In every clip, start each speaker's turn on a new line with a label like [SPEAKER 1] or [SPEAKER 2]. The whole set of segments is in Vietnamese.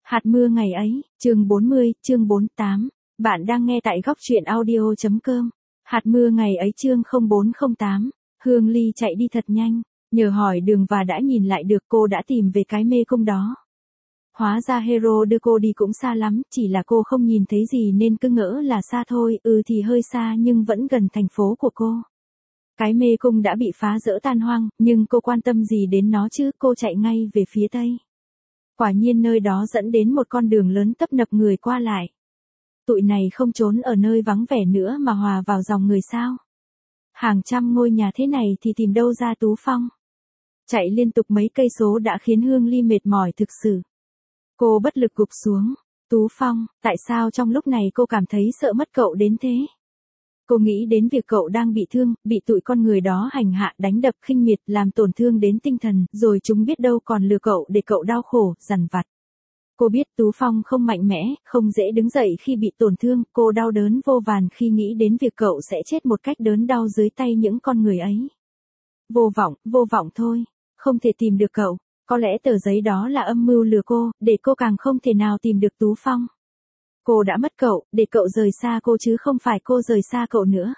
[SPEAKER 1] Hạt mưa ngày ấy, chương 40, chương 48. Bạn đang nghe tại góc truyện audio.com. Hạt mưa ngày ấy chương 0408. Hương Ly chạy đi thật nhanh, nhờ hỏi đường và đã nhìn lại được cô đã tìm về cái mê cung đó. Hóa ra Hero đưa cô đi cũng xa lắm, chỉ là cô không nhìn thấy gì nên cứ ngỡ là xa thôi, thì hơi xa nhưng vẫn gần thành phố của cô. Cái mê cung đã bị phá dỡ tan hoang, nhưng cô quan tâm gì đến nó chứ, cô chạy ngay về phía tây. Quả nhiên nơi đó dẫn đến một con đường lớn tấp nập người qua lại. Tụi này không trốn ở nơi vắng vẻ nữa mà hòa vào dòng người sao? Hàng trăm ngôi nhà thế này thì tìm đâu ra Tú Phong? Chạy liên tục mấy cây số đã khiến Hương Ly mệt mỏi thực sự. Cô bất lực gục xuống. Tú Phong, tại sao trong lúc này cô cảm thấy sợ mất cậu đến thế? Cô nghĩ đến việc cậu đang bị thương, bị tụi con người đó hành hạ, đánh đập, khinh miệt, làm tổn thương đến tinh thần, rồi chúng biết đâu còn lừa cậu để cậu đau khổ, dằn vặt. Cô biết Tú Phong không mạnh mẽ, không dễ đứng dậy khi bị tổn thương, cô đau đớn vô vàn khi nghĩ đến việc cậu sẽ chết một cách đớn đau dưới tay những con người ấy. Vô vọng thôi, không thể tìm được cậu, có lẽ tờ giấy đó là âm mưu lừa cô, để cô càng không thể nào tìm được Tú Phong. Cô đã mất cậu, để cậu rời xa cô chứ không phải cô rời xa cậu nữa.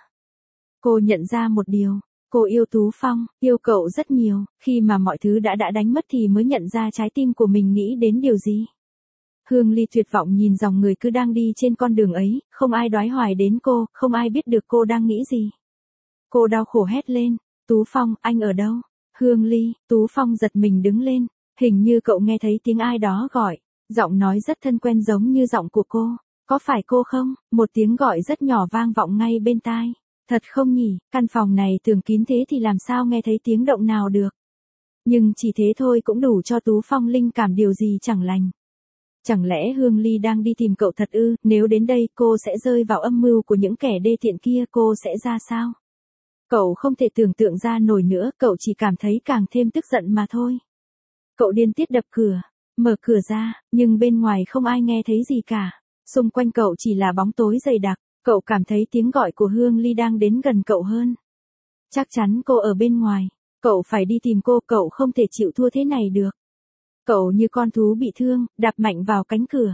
[SPEAKER 1] Cô nhận ra một điều, cô yêu Tú Phong, yêu cậu rất nhiều, khi mà mọi thứ đã đánh mất thì mới nhận ra trái tim của mình nghĩ đến điều gì. Hương Ly tuyệt vọng nhìn dòng người cứ đang đi trên con đường ấy, không ai đoái hoài đến cô, không ai biết được cô đang nghĩ gì. Cô đau khổ hét lên, Tú Phong, anh ở đâu? Hương Ly, Tú Phong giật mình đứng lên, hình như cậu nghe thấy tiếng ai đó gọi. Giọng nói rất thân quen giống như giọng của cô. Có phải cô không? Một tiếng gọi rất nhỏ vang vọng ngay bên tai. Thật không nhỉ, căn phòng này tường kín thế thì làm sao nghe thấy tiếng động nào được. Nhưng chỉ thế thôi cũng đủ cho Tú Phong linh cảm điều gì chẳng lành. Chẳng lẽ Hương Ly đang đi tìm cậu thật ư? Nếu đến đây cô sẽ rơi vào âm mưu của những kẻ đê tiện kia, cô sẽ ra sao? Cậu không thể tưởng tượng ra nổi nữa, cậu chỉ cảm thấy càng thêm tức giận mà thôi. Cậu điên tiết đập cửa. Mở cửa ra, nhưng bên ngoài không ai nghe thấy gì cả. Xung quanh cậu chỉ là bóng tối dày đặc, cậu cảm thấy tiếng gọi của Hương Ly đang đến gần cậu hơn. Chắc chắn cô ở bên ngoài, cậu phải đi tìm cô, cậu không thể chịu thua thế này được. Cậu như con thú bị thương, đạp mạnh vào cánh cửa.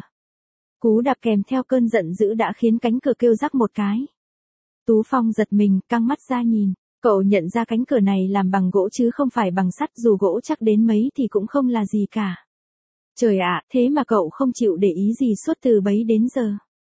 [SPEAKER 1] Cú đạp kèm theo cơn giận dữ đã khiến cánh cửa kêu rắc một cái. Tú Phong giật mình, căng mắt ra nhìn. Cậu nhận ra cánh cửa này làm bằng gỗ chứ không phải bằng sắt, dù gỗ chắc đến mấy thì cũng không là gì cả. Trời ạ, thế mà cậu không chịu để ý gì suốt từ bấy đến giờ.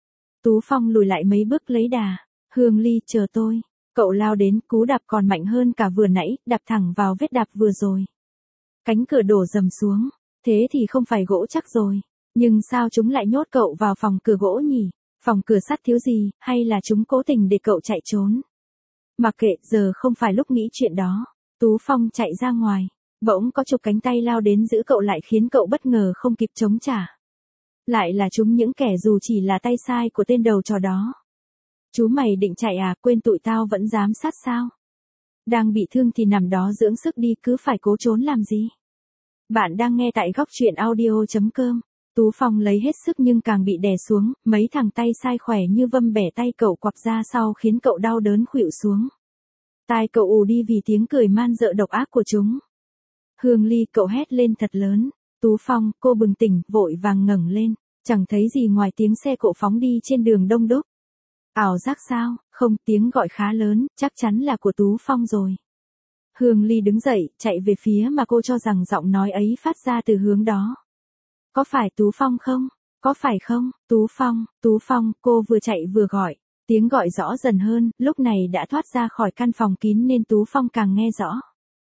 [SPEAKER 1] Tú Phong lùi lại mấy bước lấy đà. Hương Ly, chờ tôi. Cậu lao đến, cú đạp còn mạnh hơn cả vừa nãy, đạp thẳng vào vết đạp vừa rồi. Cánh cửa đổ dầm xuống. Thế thì không phải gỗ chắc rồi. Nhưng sao chúng lại nhốt cậu vào phòng cửa gỗ nhỉ? Phòng cửa sắt thiếu gì, hay là chúng cố tình để cậu chạy trốn? Mặc kệ, giờ không phải lúc nghĩ chuyện đó. Tú Phong chạy ra ngoài. Bỗng có chục cánh tay lao đến giữ cậu lại khiến cậu bất ngờ không kịp chống trả. Lại là chúng, những kẻ dù chỉ là tay sai của tên đầu trò đó. Chú mày định chạy à, quên tụi tao vẫn dám sát sao? Đang bị thương thì nằm đó dưỡng sức đi, cứ phải cố trốn làm gì? Bạn đang nghe tại góc truyện audio.com. Tú Phong lấy hết sức nhưng càng bị đè xuống, mấy thằng tay sai khỏe như vâm bẻ tay cậu quặp ra sau khiến cậu đau đớn khuỵu xuống. Tai cậu ù đi vì tiếng cười man dợ độc ác của chúng. Hương Ly, cậu hét lên thật lớn. Tú Phong, cô bừng tỉnh, vội vàng ngẩng lên, chẳng thấy gì ngoài tiếng xe cộ phóng đi trên đường đông đúc. Ảo giác sao? Không, tiếng gọi khá lớn, chắc chắn là của Tú Phong rồi. Hương Ly đứng dậy, chạy về phía mà cô cho rằng giọng nói ấy phát ra từ hướng đó. Có phải Tú Phong không? Có phải không? Tú Phong, cô vừa chạy vừa gọi. Tiếng gọi rõ dần hơn, lúc này đã thoát ra khỏi căn phòng kín nên Tú Phong càng nghe rõ.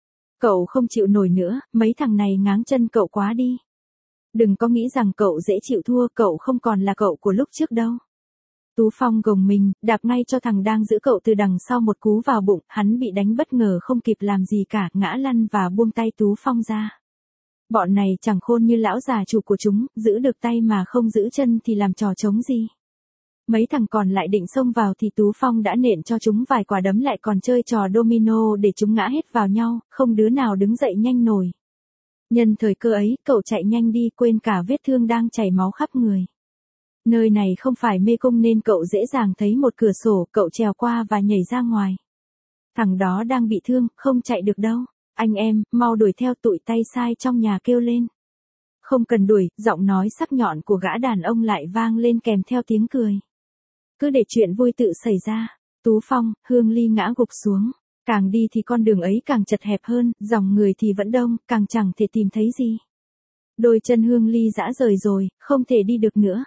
[SPEAKER 1] Cậu không chịu nổi nữa, mấy thằng này ngáng chân cậu quá đi. Đừng có nghĩ rằng cậu dễ chịu thua, cậu không còn là cậu của lúc trước đâu. Tú Phong gồng mình, đạp ngay cho thằng đang giữ cậu từ đằng sau một cú vào bụng, hắn bị đánh bất ngờ không kịp làm gì cả, ngã lăn và buông tay Tú Phong ra. Bọn này chẳng khôn như lão già chủ của chúng, giữ được tay mà không giữ chân thì làm trò trống gì. Mấy thằng còn lại định xông vào thì Tú Phong đã nện cho chúng vài quả đấm, lại còn chơi trò domino để chúng ngã hết vào nhau, không đứa nào đứng dậy nhanh nổi. Nhân thời cơ ấy, cậu chạy nhanh đi, quên cả vết thương đang chảy máu khắp người. Nơi này không phải mê cung nên cậu dễ dàng thấy một cửa sổ, cậu trèo qua và nhảy ra ngoài. Thằng đó đang bị thương, không chạy được đâu. Anh em, mau đuổi theo, tụi tay sai trong nhà kêu lên. không cần đuổi, giọng nói sắc nhọn của gã đàn ông lại vang lên kèm theo tiếng cười. Cứ để chuyện vui tự xảy ra. Tú Phong, Hương Ly ngã gục xuống. Càng đi thì con đường ấy càng chật hẹp hơn, dòng người thì vẫn đông, càng chẳng thể tìm thấy gì. Đôi chân Hương Ly rã rời rồi, không thể đi được nữa.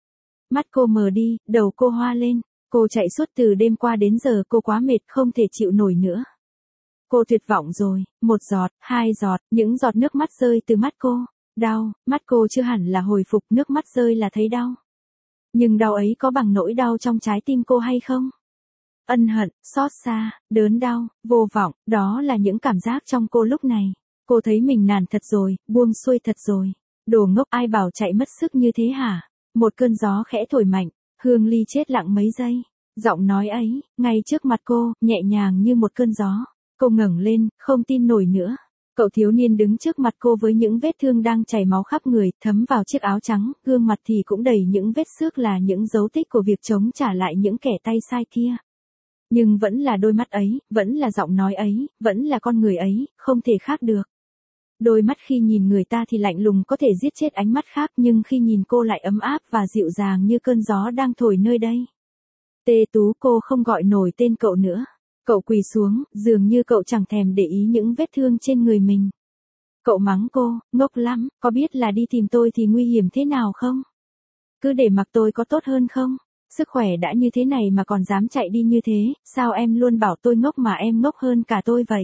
[SPEAKER 1] Mắt cô mờ đi, đầu cô hoa lên. Cô chạy suốt từ đêm qua đến giờ, cô quá mệt không thể chịu nổi nữa. Cô tuyệt vọng rồi, 1 giọt, 2 giọt, những giọt nước mắt rơi từ mắt cô. Đau, mắt cô chưa hẳn là hồi phục, nước mắt rơi là thấy đau. Nhưng đau ấy có bằng nỗi đau trong trái tim cô hay không? Ân hận, xót xa, đớn đau, vô vọng, đó là những cảm giác trong cô lúc này. Cô thấy mình nản thật rồi, buông xuôi thật rồi. Đồ ngốc, ai bảo chạy mất sức như thế hả? Một cơn gió khẽ thổi mạnh, Hương Ly chết lặng mấy giây. Giọng nói ấy, ngay trước mặt cô, nhẹ nhàng như một cơn gió. Cô ngẩng lên, không tin nổi nữa. Cậu thiếu niên đứng trước mặt cô với những vết thương đang chảy máu khắp người, thấm vào chiếc áo trắng, gương mặt thì cũng đầy những vết xước là những dấu tích của việc chống trả lại những kẻ tay sai kia. Nhưng vẫn là đôi mắt ấy, vẫn là giọng nói ấy, vẫn là con người ấy, không thể khác được. Đôi mắt khi nhìn người ta thì lạnh lùng có thể giết chết ánh mắt khác, nhưng khi nhìn cô lại ấm áp và dịu dàng như cơn gió đang thổi nơi đây. Tê Tú, cô không gọi nổi tên cậu nữa. Cậu quỳ xuống, dường như cậu chẳng thèm để ý những vết thương trên người mình. Cậu mắng cô, ngốc lắm, có biết là đi tìm tôi thì nguy hiểm thế nào không? Cứ để mặc tôi có tốt hơn không? Sức khỏe đã như thế này mà còn dám chạy đi như thế, sao em luôn bảo tôi ngốc mà em ngốc hơn cả tôi vậy?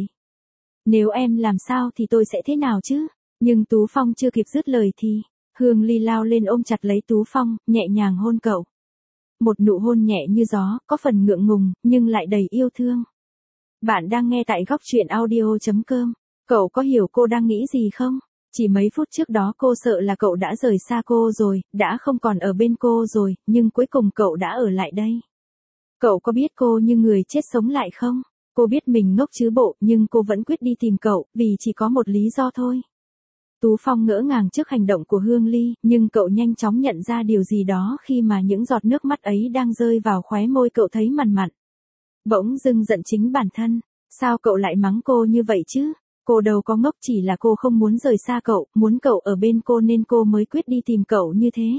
[SPEAKER 1] Nếu em làm sao thì tôi sẽ thế nào chứ? Nhưng Tú Phong chưa kịp dứt lời thì, Hương Ly lao lên ôm chặt lấy Tú Phong, nhẹ nhàng hôn cậu. Một nụ hôn nhẹ như gió, có phần ngượng ngùng, nhưng lại đầy yêu thương. Bạn đang nghe tại góc truyện audio.com. Cậu có hiểu cô đang nghĩ gì không? Chỉ mấy phút trước đó cô sợ là cậu đã rời xa cô rồi, đã không còn ở bên cô rồi, nhưng cuối cùng cậu đã ở lại đây. Cậu có biết cô như người chết sống lại không? Cô biết mình ngốc chứ bộ, nhưng cô vẫn quyết đi tìm cậu, vì chỉ có một lý do thôi. Tú Phong ngỡ ngàng trước hành động của Hương Ly, nhưng cậu nhanh chóng nhận ra điều gì đó khi mà những giọt nước mắt ấy đang rơi vào khóe môi cậu thấy mằn mặn. Bỗng dưng giận chính bản thân, sao cậu lại mắng cô như vậy chứ? Cô đâu có ngốc, chỉ là cô không muốn rời xa cậu, muốn cậu ở bên cô nên cô mới quyết đi tìm cậu như thế.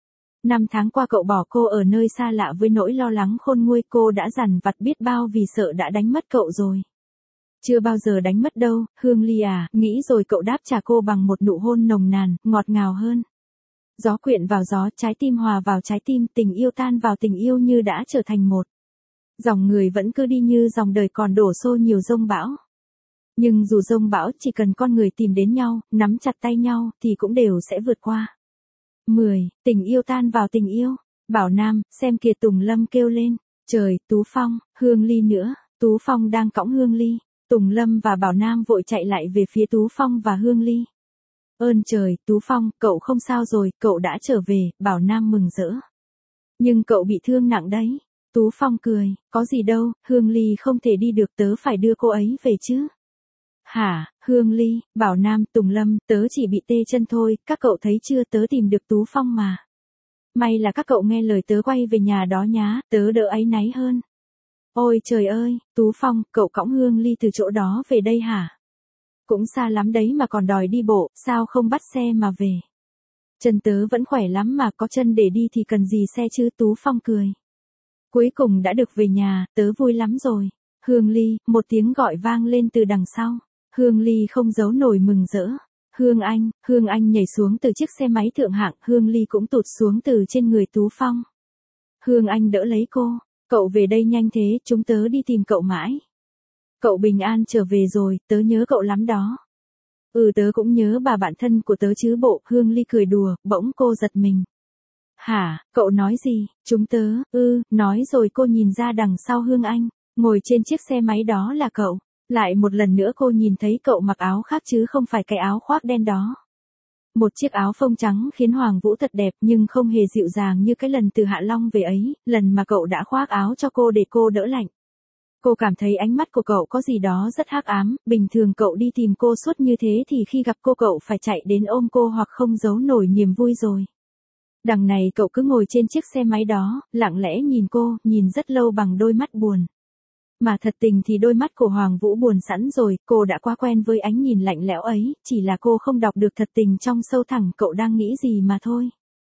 [SPEAKER 1] 5 tháng qua cậu bỏ cô ở nơi xa lạ với nỗi lo lắng khôn nguôi, cô đã dằn vặt biết bao vì sợ đã đánh mất cậu rồi. Chưa bao giờ đánh mất đâu, Hương Ly à, nghĩ rồi cậu đáp trả cô bằng một nụ hôn nồng nàn, ngọt ngào hơn. Gió quyện vào gió, trái tim hòa vào trái tim, tình yêu tan vào tình yêu như đã trở thành một. Dòng người vẫn cứ đi như dòng đời còn đổ xô nhiều dông bão. Nhưng dù dông bão chỉ cần con người tìm đến nhau, nắm chặt tay nhau, thì cũng đều sẽ vượt qua. 10. Tình yêu tan vào tình yêu. Bảo Nam, xem kìa Tùng Lâm kêu lên. Trời, Tú Phong, Hương Ly nữa. Tú Phong đang cõng Hương Ly. Tùng Lâm và Bảo Nam vội chạy lại về phía Tú Phong và Hương Ly. Ơn trời, Tú Phong, cậu không sao rồi, cậu đã trở về, Bảo Nam mừng rỡ. Nhưng cậu bị thương nặng đấy. Tú Phong cười, có gì đâu, Hương Ly không thể đi được, tớ phải đưa cô ấy về chứ. Hả, Hương Ly, Bảo Nam, Tùng Lâm, tớ chỉ bị tê chân thôi, các cậu thấy chưa, tớ tìm được Tú Phong mà. May là các cậu nghe lời tớ quay về nhà đó nhá, tớ đỡ áy náy hơn. Ôi trời ơi, Tú Phong, cậu cõng Hương Ly từ chỗ đó về đây hả? Cũng xa lắm đấy mà còn đòi đi bộ, sao không bắt xe mà về? Chân tớ vẫn khỏe lắm mà, có chân để đi thì cần gì xe chứ, Tú Phong cười. Cuối cùng đã được về nhà, tớ vui lắm rồi. Hương Ly, một tiếng gọi vang lên từ đằng sau. Hương Ly không giấu nổi mừng rỡ. Hương Anh nhảy xuống từ chiếc xe máy thượng hạng, Hương Ly cũng tụt xuống từ trên người Tú Phong. Hương Anh đỡ lấy cô, cậu về đây nhanh thế, chúng tớ đi tìm cậu mãi. Cậu bình an trở về rồi, tớ nhớ cậu lắm đó. Tớ cũng nhớ bà bạn thân của tớ chứ bộ, Hương Ly cười đùa, bỗng cô giật mình. Hả, cậu nói gì, chúng tớ, nói rồi cô nhìn ra đằng sau Hương Anh, ngồi trên chiếc xe máy đó là cậu. Lại một lần nữa cô nhìn thấy cậu mặc áo khác chứ không phải cái áo khoác đen đó. Một chiếc áo phông trắng khiến Hoàng Vũ thật đẹp nhưng không hề dịu dàng như cái lần từ Hạ Long về ấy, lần mà cậu đã khoác áo cho cô để cô đỡ lạnh. Cô cảm thấy ánh mắt của cậu có gì đó rất hắc ám, bình thường cậu đi tìm cô suốt như thế thì khi gặp cô cậu phải chạy đến ôm cô hoặc không giấu nổi niềm vui rồi. Đằng này cậu cứ ngồi trên chiếc xe máy đó, lặng lẽ nhìn cô, nhìn rất lâu bằng đôi mắt buồn. Mà thật tình thì đôi mắt của Hoàng Vũ buồn sẵn rồi, cô đã quá quen với ánh nhìn lạnh lẽo ấy, chỉ là cô không đọc được thật tình trong sâu thẳm cậu đang nghĩ gì mà thôi.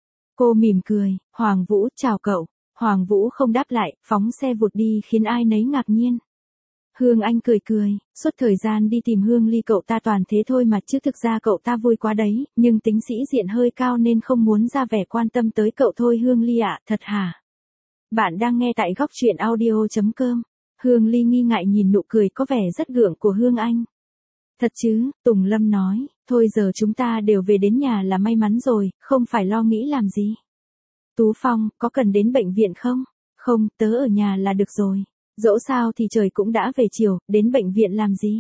[SPEAKER 1] Cô mỉm cười, Hoàng Vũ, chào cậu. Hoàng Vũ không đáp lại, phóng xe vụt đi khiến ai nấy ngạc nhiên. Hương Anh cười cười, suốt thời gian đi tìm Hương Ly cậu ta toàn thế thôi mà chứ thực ra cậu ta vui quá đấy, nhưng tính sĩ diện hơi cao nên không muốn ra vẻ quan tâm tới cậu thôi Hương Ly ạ, thật hả? Bạn đang nghe tại góc truyện audio.com. Hương Ly nghi ngại nhìn nụ cười có vẻ rất gượng của Hương Anh. Thật chứ, Tùng Lâm nói, thôi giờ chúng ta đều về đến nhà là may mắn rồi, không phải lo nghĩ làm gì. Tú Phong, có cần đến bệnh viện không? Không, tớ ở nhà là được rồi. Dẫu sao thì trời cũng đã về chiều, đến bệnh viện làm gì?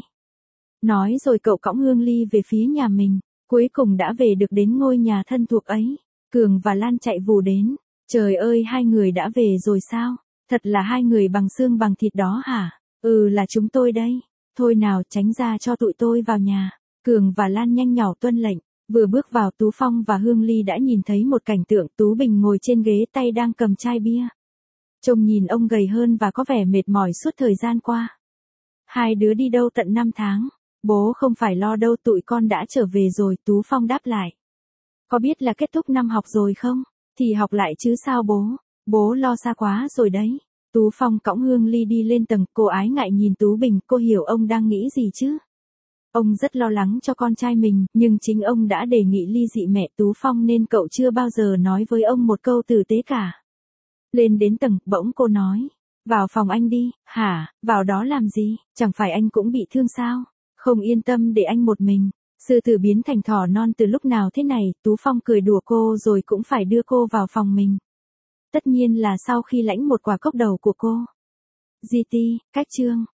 [SPEAKER 1] Nói rồi cậu cõng Hương Ly về phía nhà mình, cuối cùng đã về được đến ngôi nhà thân thuộc ấy. Cường và Lan chạy vù đến. Trời ơi, hai người đã về rồi sao? Thật là hai người bằng xương bằng thịt đó hả? Ừ, là chúng tôi đây. Thôi nào, tránh ra cho tụi tôi vào nhà. Cường và Lan nhanh nhỏ tuân lệnh. Vừa bước vào, Tú Phong và Hương Ly đã nhìn thấy một cảnh tượng. Tú Bình ngồi trên ghế, tay đang cầm chai bia. Trông nhìn ông gầy hơn và có vẻ mệt mỏi suốt thời gian qua. Hai đứa đi đâu tận 5 tháng? Bố không phải lo đâu, tụi con đã trở về rồi, Tú Phong đáp lại. Có biết là kết thúc năm học rồi không? Thì học lại chứ sao bố? Bố lo xa quá rồi đấy. Tú Phong cõng Hương Ly đi lên tầng, cô ái ngại nhìn Tú Bình, cô hiểu ông đang nghĩ gì chứ? Ông rất lo lắng cho con trai mình, nhưng chính ông đã đề nghị ly dị mẹ Tú Phong nên cậu chưa bao giờ nói với ông một câu tử tế cả. Lên đến tầng, bỗng cô nói. Vào phòng anh đi. Hả, vào đó làm gì? Chẳng phải anh cũng bị thương sao? Không yên tâm để anh một mình. Sư tử biến thành thỏ non từ lúc nào thế này? Tú Phong cười đùa cô rồi cũng phải đưa cô vào phòng mình. Tất nhiên là sau khi lãnh một quả cốc đầu của cô. GT, cách chương.